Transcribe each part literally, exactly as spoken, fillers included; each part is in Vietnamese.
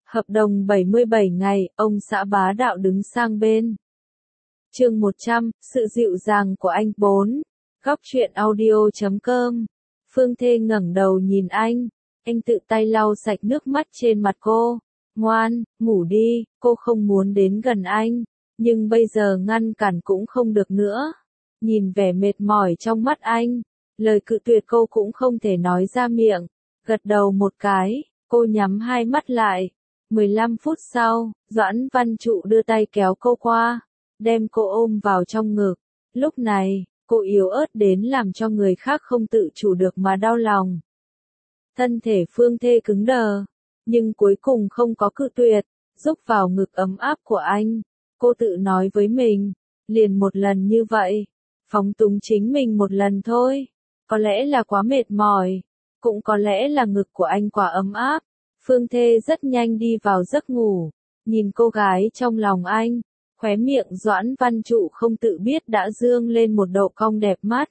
Hợp đồng bảy mươi bảy ngày, ông xã bá đạo đứng sang bên. Chương một trăm, sự dịu dàng của anh. bốn. Góc truyện audio chấm com. Phương Thê ngẩng đầu nhìn anh, anh tự tay lau sạch nước mắt trên mặt cô. Ngoan, ngủ đi, cô không muốn đến gần anh, nhưng bây giờ ngăn cản cũng không được nữa. Nhìn vẻ mệt mỏi trong mắt anh, lời cự tuyệt cô cũng không thể nói ra miệng. Gật đầu một cái, cô nhắm hai mắt lại. mười lăm phút sau, Doãn Văn Trụ đưa tay kéo cô qua, đem cô ôm vào trong ngực. Lúc này, cô yếu ớt đến làm cho người khác không tự chủ được mà đau lòng. Thân thể Phương Thê cứng đờ, nhưng cuối cùng không có cự tuyệt, rúc vào ngực ấm áp của anh. Cô tự nói với mình, liền một lần như vậy, phóng túng chính mình một lần thôi. Có lẽ là quá mệt mỏi, cũng có lẽ là ngực của anh quá ấm áp. Phương Thê rất nhanh đi vào giấc ngủ, nhìn cô gái trong lòng anh, khóe miệng Doãn Văn Trụ không tự biết đã dương lên một độ cong đẹp mắt.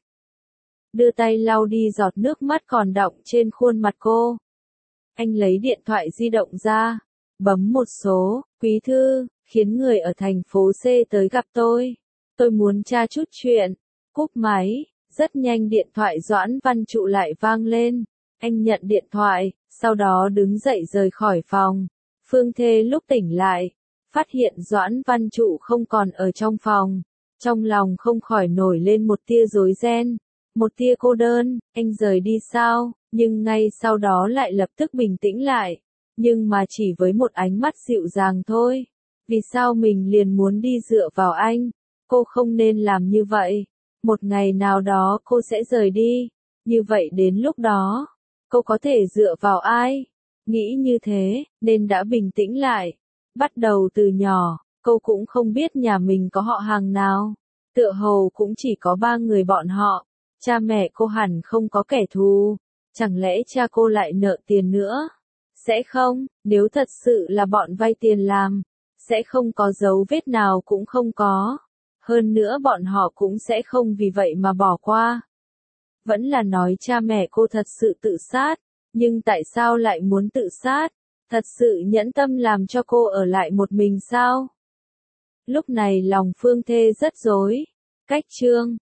Đưa tay lau đi giọt nước mắt còn đọng trên khuôn mặt cô. Anh lấy điện thoại di động ra, bấm một số, quý thư, khiến người ở thành phố C tới gặp tôi. Tôi muốn tra chút chuyện. Cúp máy, rất nhanh điện thoại Doãn Văn Trụ lại vang lên. Anh nhận điện thoại, sau đó đứng dậy rời khỏi phòng. Phương Thê lúc tỉnh lại, phát hiện Doãn Văn Trụ không còn ở trong phòng. Trong lòng không khỏi nổi lên một tia rối ren, một tia cô đơn. Anh rời đi sao? Nhưng ngay sau đó lại lập tức bình tĩnh lại. Nhưng mà chỉ với một ánh mắt dịu dàng thôi. Vì sao mình liền muốn đi dựa vào anh? Cô không nên làm như vậy. Một ngày nào đó cô sẽ rời đi. Như vậy đến lúc đó, cô có thể dựa vào ai? Nghĩ như thế, nên đã bình tĩnh lại. Bắt đầu từ nhỏ, cô cũng không biết nhà mình có họ hàng nào. Tựa hồ cũng chỉ có ba người bọn họ. Cha mẹ cô hẳn không có kẻ thù. Chẳng lẽ cha cô lại nợ tiền nữa? Sẽ không, nếu thật sự là bọn vay tiền làm, sẽ không có dấu vết nào cũng không có. Hơn nữa bọn họ cũng sẽ không vì vậy mà bỏ qua. Vẫn là nói cha mẹ cô thật sự tự sát, nhưng tại sao lại muốn tự sát? Thật sự nhẫn tâm làm cho cô ở lại một mình sao? Lúc này lòng Phương Thê rất rối. Cách chương